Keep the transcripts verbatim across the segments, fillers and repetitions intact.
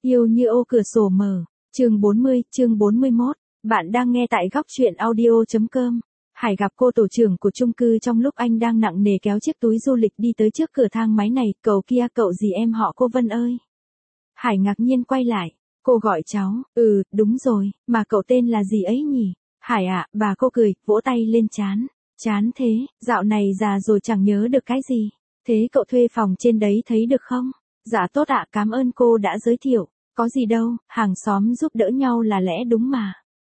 Yêu như ô cửa sổ mở, chương bốn mươi, chương bốn mươi mốt. Bạn đang nghe tại góc truyện audio chấm com. Hải gặp cô tổ trưởng của chung cư trong lúc anh đang nặng nề kéo chiếc túi du lịch đi tới trước cửa thang máy này. Cậu kia, cậu gì em họ cô Vân ơi. Hải ngạc nhiên quay lại. Cô gọi cháu, ừ, đúng rồi, mà cậu tên là gì ấy nhỉ? Hải ạ, à, bà cô cười, vỗ tay lên trán. Chán thế, dạo này già rồi chẳng nhớ được cái gì. Thế cậu thuê phòng trên đấy thấy được không? Dạ tốt ạ, cảm ơn cô đã giới thiệu. Có gì đâu, hàng xóm giúp đỡ nhau là lẽ đúng mà.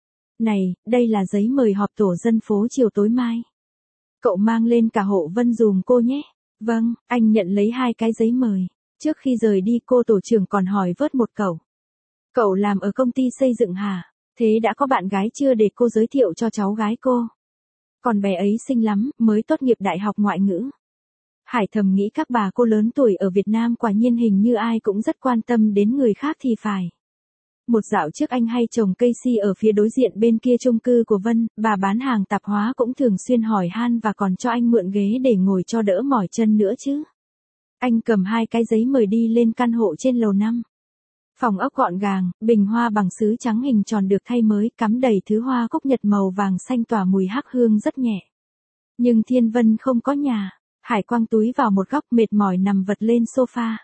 Này, đây là giấy mời họp tổ dân phố chiều tối mai. Cậu mang lên cả hộ Vân dùm cô nhé. Vâng, anh nhận lấy hai cái giấy mời. Trước khi rời đi cô tổ trưởng còn hỏi vớt một cậu. Cậu làm ở công ty xây dựng hả? Thế đã có bạn gái chưa để cô giới thiệu cho cháu gái cô? Còn bé ấy xinh lắm, mới tốt nghiệp đại học ngoại ngữ. Hải thầm nghĩ các bà cô lớn tuổi ở Việt Nam quả nhiên hình như ai cũng rất quan tâm đến người khác thì phải. Một dạo trước anh hay trồng cây si ở phía đối diện bên kia chung cư của Vân, bà bán hàng tạp hóa cũng thường xuyên hỏi han và còn cho anh mượn ghế để ngồi cho đỡ mỏi chân nữa chứ. Anh cầm hai cái giấy mời đi lên căn hộ trên lầu năm. Phòng ốc gọn gàng, bình hoa bằng sứ trắng hình tròn được thay mới, cắm đầy thứ hoa cúc nhật màu vàng xanh tỏa mùi hắc hương rất nhẹ. Nhưng Thiên Vân không có nhà. Hải quăng túi vào một góc mệt mỏi nằm vật lên sofa.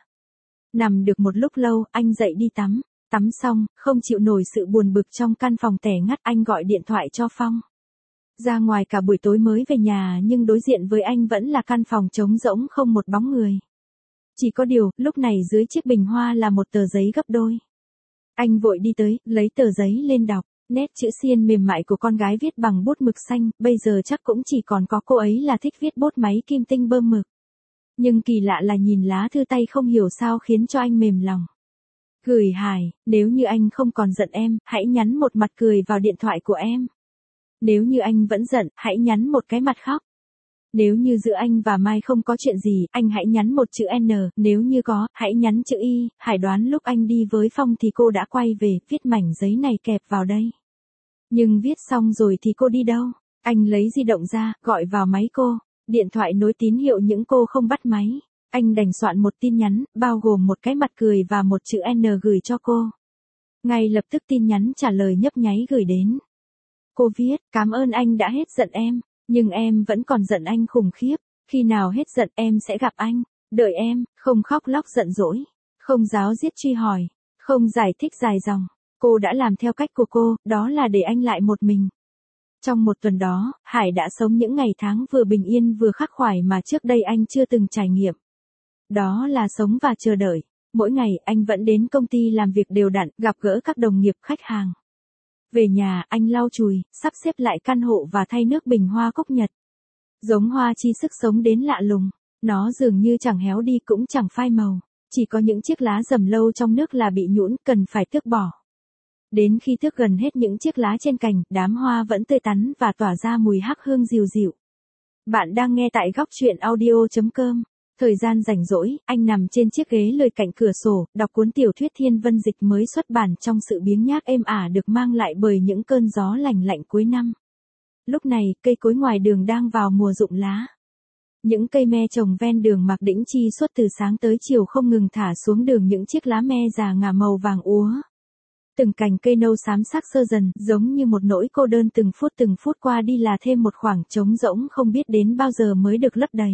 Nằm được một lúc lâu, anh dậy đi tắm. Tắm xong, không chịu nổi sự buồn bực trong căn phòng tẻ ngắt, anh gọi điện thoại cho Phong. Ra ngoài cả buổi tối mới về nhà nhưng đối diện với anh vẫn là căn phòng trống rỗng không một bóng người. Chỉ có điều, lúc này dưới chiếc bình hoa là một tờ giấy gấp đôi. Anh vội đi tới, lấy tờ giấy lên đọc. Nét chữ xiên mềm mại của con gái viết bằng bút mực xanh, bây giờ chắc cũng chỉ còn có cô ấy là thích viết bút máy kim tinh bơm mực. Nhưng kỳ lạ là nhìn lá thư tay không hiểu sao khiến cho anh mềm lòng. Gửi Hải, nếu như anh không còn giận em, hãy nhắn một mặt cười vào điện thoại của em. Nếu như anh vẫn giận, hãy nhắn một cái mặt khóc. Nếu như giữa anh và Mai không có chuyện gì, anh hãy nhắn một chữ N, nếu như có, hãy nhắn chữ Y. Hải đoán lúc anh đi với Phong thì cô đã quay về, viết mảnh giấy này kẹp vào đây. Nhưng viết xong rồi thì cô đi đâu? Anh lấy di động ra, gọi vào máy cô. Điện thoại nối tín hiệu nhưng cô không bắt máy. Anh đành soạn một tin nhắn, bao gồm một cái mặt cười và một chữ N gửi cho cô. Ngay lập tức tin nhắn trả lời nhấp nháy gửi đến. Cô viết, cảm ơn anh đã hết giận em, nhưng em vẫn còn giận anh khủng khiếp. Khi nào hết giận em sẽ gặp anh. Đợi em, không khóc lóc giận dỗi, không giáo giết truy hỏi, không giải thích dài dòng. Cô đã làm theo cách của cô, đó là để anh lại một mình. Trong một tuần đó, Hải đã sống những ngày tháng vừa bình yên vừa khắc khoải mà trước đây anh chưa từng trải nghiệm. Đó là sống và chờ đợi. Mỗi ngày anh vẫn đến công ty làm việc đều đặn, gặp gỡ các đồng nghiệp khách hàng. Về nhà, anh lau chùi, sắp xếp lại căn hộ và thay nước bình hoa cúc nhật. Giống hoa chi sức sống đến lạ lùng. Nó dường như chẳng héo đi cũng chẳng phai màu. Chỉ có những chiếc lá rầm lâu trong nước là bị nhũn, cần phải tước bỏ. Đến khi tước gần hết những chiếc lá trên cành, đám hoa vẫn tươi tắn và tỏa ra mùi hắc hương dịu dịu. Bạn đang nghe tại góc truyện audio chấm com. Thời gian rảnh rỗi, anh nằm trên chiếc ghế lười cạnh cửa sổ, đọc cuốn tiểu thuyết Thiên Vân Dịch mới xuất bản trong sự biếng nhác êm ả được mang lại bởi những cơn gió lành lạnh cuối năm. Lúc này, cây cối ngoài đường đang vào mùa rụng lá. Những cây me trồng ven đường Mạc Đĩnh Chi suốt từ sáng tới chiều không ngừng thả xuống đường những chiếc lá me già ngả màu vàng úa. Từng cành cây nâu xám sắc sơ dần, giống như một nỗi cô đơn từng phút từng phút qua đi là thêm một khoảng trống rỗng không biết đến bao giờ mới được lấp đầy.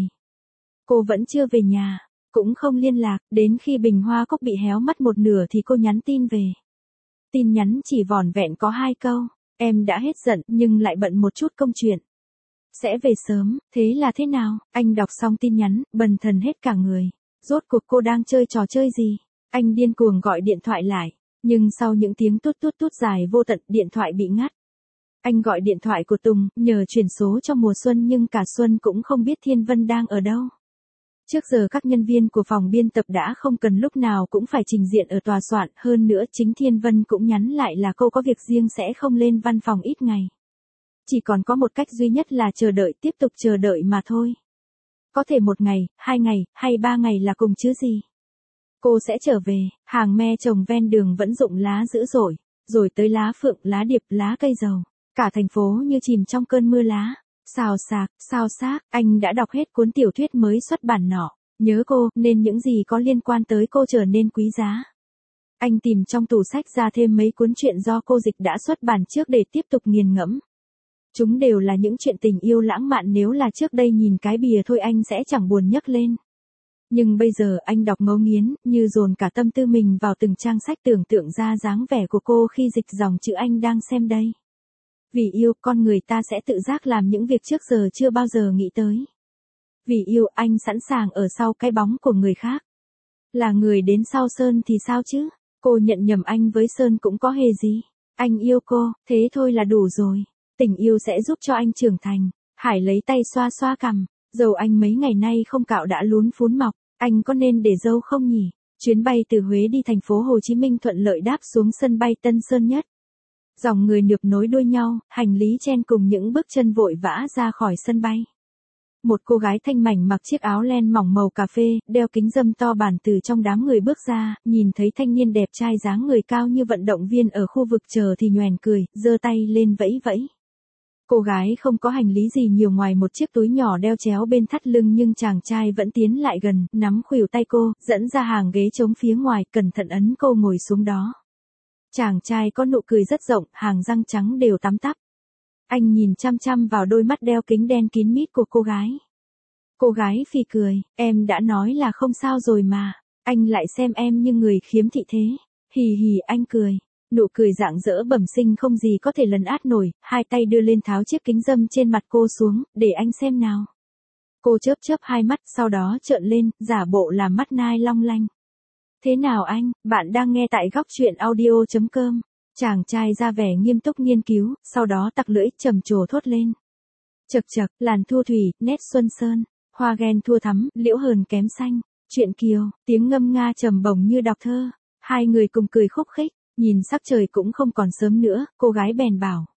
Cô vẫn chưa về nhà, cũng không liên lạc, đến khi bình hoa cúc bị héo mất một nửa thì cô nhắn tin về. Tin nhắn chỉ vỏn vẹn có hai câu, em đã hết giận nhưng lại bận một chút công chuyện. Sẽ về sớm, thế là thế nào? Anh đọc xong tin nhắn, bần thần hết cả người. Rốt cuộc cô đang chơi trò chơi gì? Anh điên cuồng gọi điện thoại lại, nhưng sau những tiếng tút tút tút dài vô tận, điện thoại bị ngắt. Anh gọi điện thoại của Tùng, nhờ chuyển số cho mùa xuân nhưng cả xuân cũng không biết Thiên Vân đang ở đâu. Trước giờ các nhân viên của phòng biên tập đã không cần lúc nào cũng phải trình diện ở tòa soạn, hơn nữa chính Thiên Vân cũng nhắn lại là cô có việc riêng sẽ không lên văn phòng ít ngày. Chỉ còn có một cách duy nhất là chờ đợi, tiếp tục chờ đợi mà thôi. Có thể một ngày, hai ngày, hay ba ngày là cùng chứ gì. Cô sẽ trở về, hàng me trồng ven đường vẫn rụng lá dữ dội, rồi tới lá phượng, lá điệp, lá cây dầu. Cả thành phố như chìm trong cơn mưa lá. Xào xạc, xào xác, anh đã đọc hết cuốn tiểu thuyết mới xuất bản nọ. Nhớ cô, nên những gì có liên quan tới cô trở nên quý giá. Anh tìm trong tủ sách ra thêm mấy cuốn truyện do cô Dịch đã xuất bản trước để tiếp tục nghiền ngẫm. Chúng đều là những chuyện tình yêu lãng mạn, nếu là trước đây nhìn cái bìa thôi anh sẽ chẳng buồn nhấc lên. Nhưng bây giờ anh đọc ngấu nghiến, như dồn cả tâm tư mình vào từng trang sách, tưởng tượng ra dáng vẻ của cô khi dịch dòng chữ anh đang xem đây. Vì yêu, con người ta sẽ tự giác làm những việc trước giờ chưa bao giờ nghĩ tới. Vì yêu, anh sẵn sàng ở sau cái bóng của người khác. Là người đến sau Sơn thì sao chứ? Cô nhận nhầm anh với Sơn cũng có hề gì. Anh yêu cô, thế thôi là đủ rồi. Tình yêu sẽ giúp cho anh trưởng thành. Hải lấy tay xoa xoa cằm. Dầu anh mấy ngày nay không cạo đã lún phún mọc. Anh có nên để dâu không nhỉ? Chuyến bay từ Huế đi thành phố Hồ Chí Minh thuận lợi đáp xuống sân bay Tân Sơn Nhất. Dòng người nườp nối đuôi nhau, hành lý chen cùng những bước chân vội vã ra khỏi sân bay. Một cô gái thanh mảnh mặc chiếc áo len mỏng màu cà phê, đeo kính râm to bản từ trong đám người bước ra, nhìn thấy thanh niên đẹp trai dáng người cao như vận động viên ở khu vực chờ thì nhoẻn cười, giơ tay lên vẫy vẫy. Cô gái không có hành lý gì nhiều ngoài một chiếc túi nhỏ đeo chéo bên thắt lưng, nhưng chàng trai vẫn tiến lại gần, nắm khuỷu tay cô, dẫn ra hàng ghế trống phía ngoài, cẩn thận ấn cô ngồi xuống đó. Chàng trai có nụ cười rất rộng, hàng răng trắng đều tắm tắp. Anh nhìn chăm chăm vào đôi mắt đeo kính đen kín mít của cô gái. Cô gái phì cười, em đã nói là không sao rồi mà, anh lại xem em như người khiếm thị thế. Hì hì, anh cười. Nụ cười rạng rỡ bẩm sinh không gì có thể lấn át nổi, hai tay đưa lên tháo chiếc kính râm trên mặt cô xuống, để anh xem nào. Cô chớp chớp hai mắt, sau đó trợn lên, giả bộ làm mắt nai long lanh. Thế nào anh, bạn đang nghe tại góc truyện audio chấm com. Chàng trai ra vẻ nghiêm túc nghiên cứu, sau đó tặc lưỡi trầm trồ thốt lên. Chật chật, làn thu thủy, nét xuân sơn, hoa ghen thua thắm, liễu hờn kém xanh, chuyện kiều, tiếng ngâm nga trầm bổng như đọc thơ. Hai người cùng cười khúc khích, nhìn sắc trời cũng không còn sớm nữa, cô gái bèn bảo.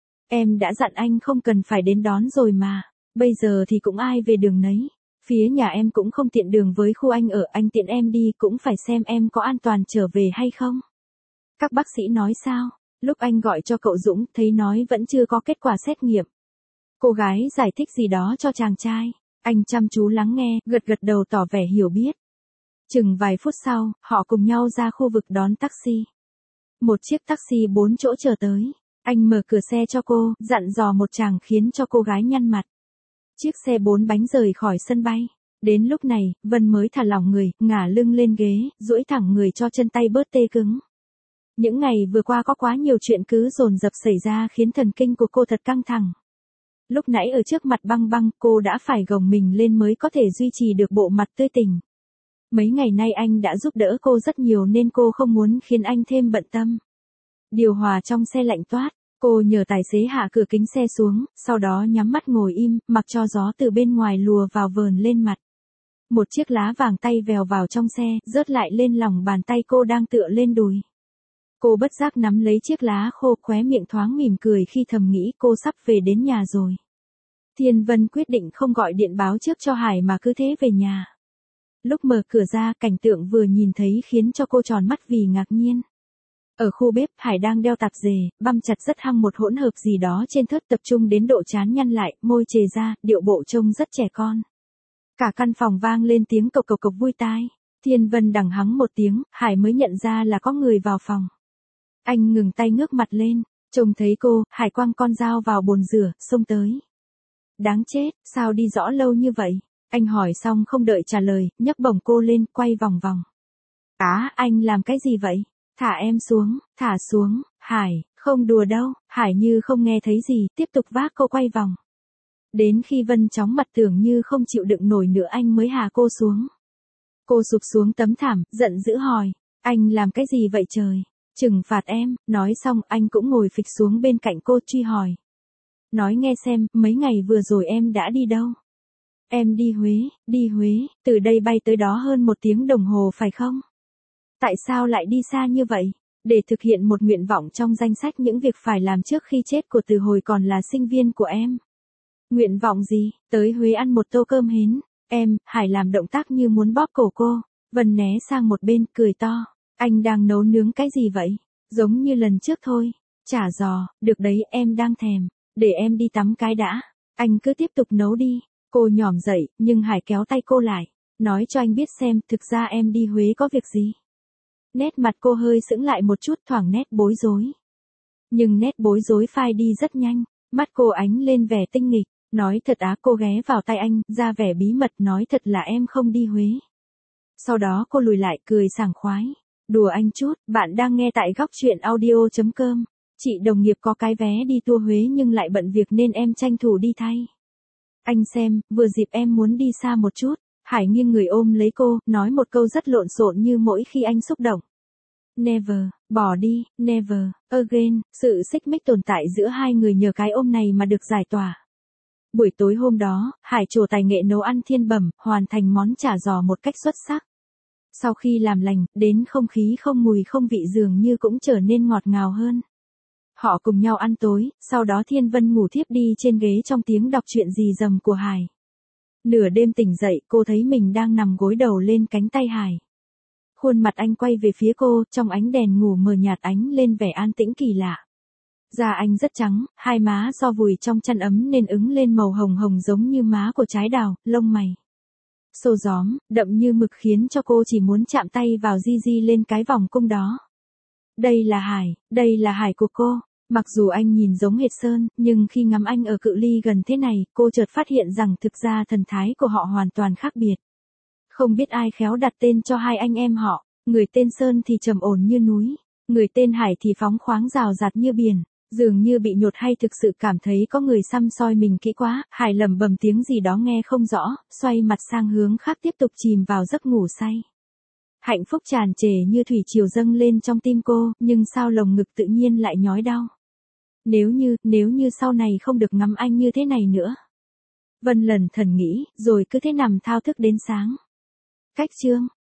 Em đã dặn anh không cần phải đến đón rồi mà, bây giờ thì cũng ai về đường nấy. Phía nhà em cũng không tiện đường với khu anh ở, anh tiện em đi cũng phải xem em có an toàn trở về hay không. Các bác sĩ nói sao? Lúc anh gọi cho cậu Dũng, thấy nói vẫn chưa có kết quả xét nghiệm. Cô gái giải thích gì đó cho chàng trai. Anh chăm chú lắng nghe, gật gật đầu tỏ vẻ hiểu biết. Chừng vài phút sau, họ cùng nhau ra khu vực đón taxi. Một chiếc taxi bốn chỗ chờ tới. Anh mở cửa xe cho cô, dặn dò một chàng khiến cho cô gái nhăn mặt. Chiếc xe bốn bánh rời khỏi sân bay. Đến lúc này, Vân mới thả lỏng người, ngả lưng lên ghế, duỗi thẳng người cho chân tay bớt tê cứng. Những ngày vừa qua có quá nhiều chuyện cứ dồn dập xảy ra khiến thần kinh của cô thật căng thẳng. Lúc nãy ở trước mặt Băng Băng, cô đã phải gồng mình lên mới có thể duy trì được bộ mặt tươi tỉnh. Mấy ngày nay anh đã giúp đỡ cô rất nhiều nên cô không muốn khiến anh thêm bận tâm. Điều hòa trong xe lạnh toát, cô nhờ tài xế hạ cửa kính xe xuống, sau đó nhắm mắt ngồi im, mặc cho gió từ bên ngoài lùa vào vờn lên mặt. Một chiếc lá vàng tay vèo vào trong xe, rớt lại lên lòng bàn tay cô đang tựa lên đùi. Cô bất giác nắm lấy chiếc lá khô, khóe miệng thoáng mỉm cười khi thầm nghĩ cô sắp về đến nhà rồi. Thiên Vân quyết định không gọi điện báo trước cho Hải mà cứ thế về nhà. Lúc mở cửa ra, cảnh tượng vừa nhìn thấy khiến cho cô tròn mắt vì ngạc nhiên. Ở khu bếp, Hải đang đeo tạp dề, băm chặt rất hăng một hỗn hợp gì đó trên thớt, tập trung đến độ chán nhăn lại, môi chề ra, điệu bộ trông rất trẻ con. Cả căn phòng vang lên tiếng cộc cộc cộc vui tai. Thiên Vân đằng hắng một tiếng, Hải mới nhận ra là có người vào phòng. Anh ngừng tay ngước mặt lên, trông thấy cô, Hải quăng con dao vào bồn rửa, xông tới. Đáng chết, sao đi rõ lâu như vậy? Anh hỏi xong không đợi trả lời, nhấc bổng cô lên, quay vòng vòng. Á, anh làm cái gì vậy? Thả em xuống, thả xuống, Hải, không đùa đâu. Hải như không nghe thấy gì, tiếp tục vác cô quay vòng. Đến khi Vân chóng mặt tưởng như không chịu đựng nổi nữa anh mới hạ cô xuống. Cô sụp xuống tấm thảm, giận dữ hỏi, anh làm cái gì vậy trời? Trừng phạt em. Nói xong anh cũng ngồi phịch xuống bên cạnh cô truy hỏi. Nói nghe xem, mấy ngày vừa rồi em đã đi đâu? Em đi Huế, đi Huế, từ đây bay tới đó hơn một tiếng đồng hồ phải không? Tại sao lại đi xa như vậy? Để thực hiện một nguyện vọng trong danh sách những việc phải làm trước khi chết của từ hồi còn là sinh viên của em. Nguyện vọng gì? Tới Huế ăn một tô cơm hến. Em, Hải làm động tác như muốn bóp cổ cô. Vân né sang một bên, cười to. Anh đang nấu nướng cái gì vậy? Giống như lần trước thôi. Chả giò, được đấy, em đang thèm. Để em đi tắm cái đã. Anh cứ tiếp tục nấu đi. Cô nhỏm dậy, nhưng Hải kéo tay cô lại. Nói cho anh biết xem, thực ra em đi Huế có việc gì? Nét mặt cô hơi sững lại một chút, thoảng nét bối rối. Nhưng nét bối rối phai đi rất nhanh, mắt cô ánh lên vẻ tinh nghịch, nói thật á, cô ghé vào tai anh, ra vẻ bí mật nói thật là em không đi Huế. Sau đó cô lùi lại cười sảng khoái. Đùa anh chút, bạn đang nghe tại góc chuyện audio chấm com. Chị đồng nghiệp có cái vé đi tour Huế nhưng lại bận việc nên em tranh thủ đi thay. Anh xem, vừa dịp em muốn đi xa một chút. Hải nghiêng người ôm lấy cô, nói một câu rất lộn xộn như mỗi khi anh xúc động. Never, bỏ đi, never, again, sự xích mích tồn tại giữa hai người nhờ cái ôm này mà được giải tỏa. Buổi tối hôm đó, Hải trổ tài nghệ nấu ăn thiên bẩm, hoàn thành món chả giò một cách xuất sắc. Sau khi làm lành, đến không khí không mùi không vị dường như cũng trở nên ngọt ngào hơn. Họ cùng nhau ăn tối, sau đó Thiên Vân ngủ thiếp đi trên ghế trong tiếng đọc truyện rì rầm của Hải. Nửa đêm tỉnh dậy, cô thấy mình đang nằm gối đầu lên cánh tay Hải. Khuôn mặt anh quay về phía cô, trong ánh đèn ngủ mờ nhạt ánh lên vẻ an tĩnh kỳ lạ. Da anh rất trắng, hai má do vùi trong chăn ấm nên ứng lên màu hồng hồng giống như má của trái đào, lông mày xô gióm, đậm như mực khiến cho cô chỉ muốn chạm tay vào di di lên cái vòng cung đó. Đây là Hải, đây là Hải của cô. Mặc dù anh nhìn giống hệt Sơn, nhưng khi ngắm anh ở cự ly gần thế này, cô chợt phát hiện rằng thực ra thần thái của họ hoàn toàn khác biệt. Không biết ai khéo đặt tên cho hai anh em họ, người tên Sơn thì trầm ổn như núi, người tên Hải thì phóng khoáng rào rạt như biển. Dường như bị nhột hay thực sự cảm thấy có người săm soi mình kỹ quá, Hải lẩm bẩm tiếng gì đó nghe không rõ, xoay mặt sang hướng khác tiếp tục chìm vào giấc ngủ say. Hạnh phúc tràn trề như thủy triều dâng lên trong tim cô, nhưng sao lồng ngực tự nhiên lại nhói đau. Nếu như, nếu như sau này không được ngắm anh như thế này nữa. Vân lần thần nghĩ, rồi cứ thế nằm thao thức đến sáng. Cách chương.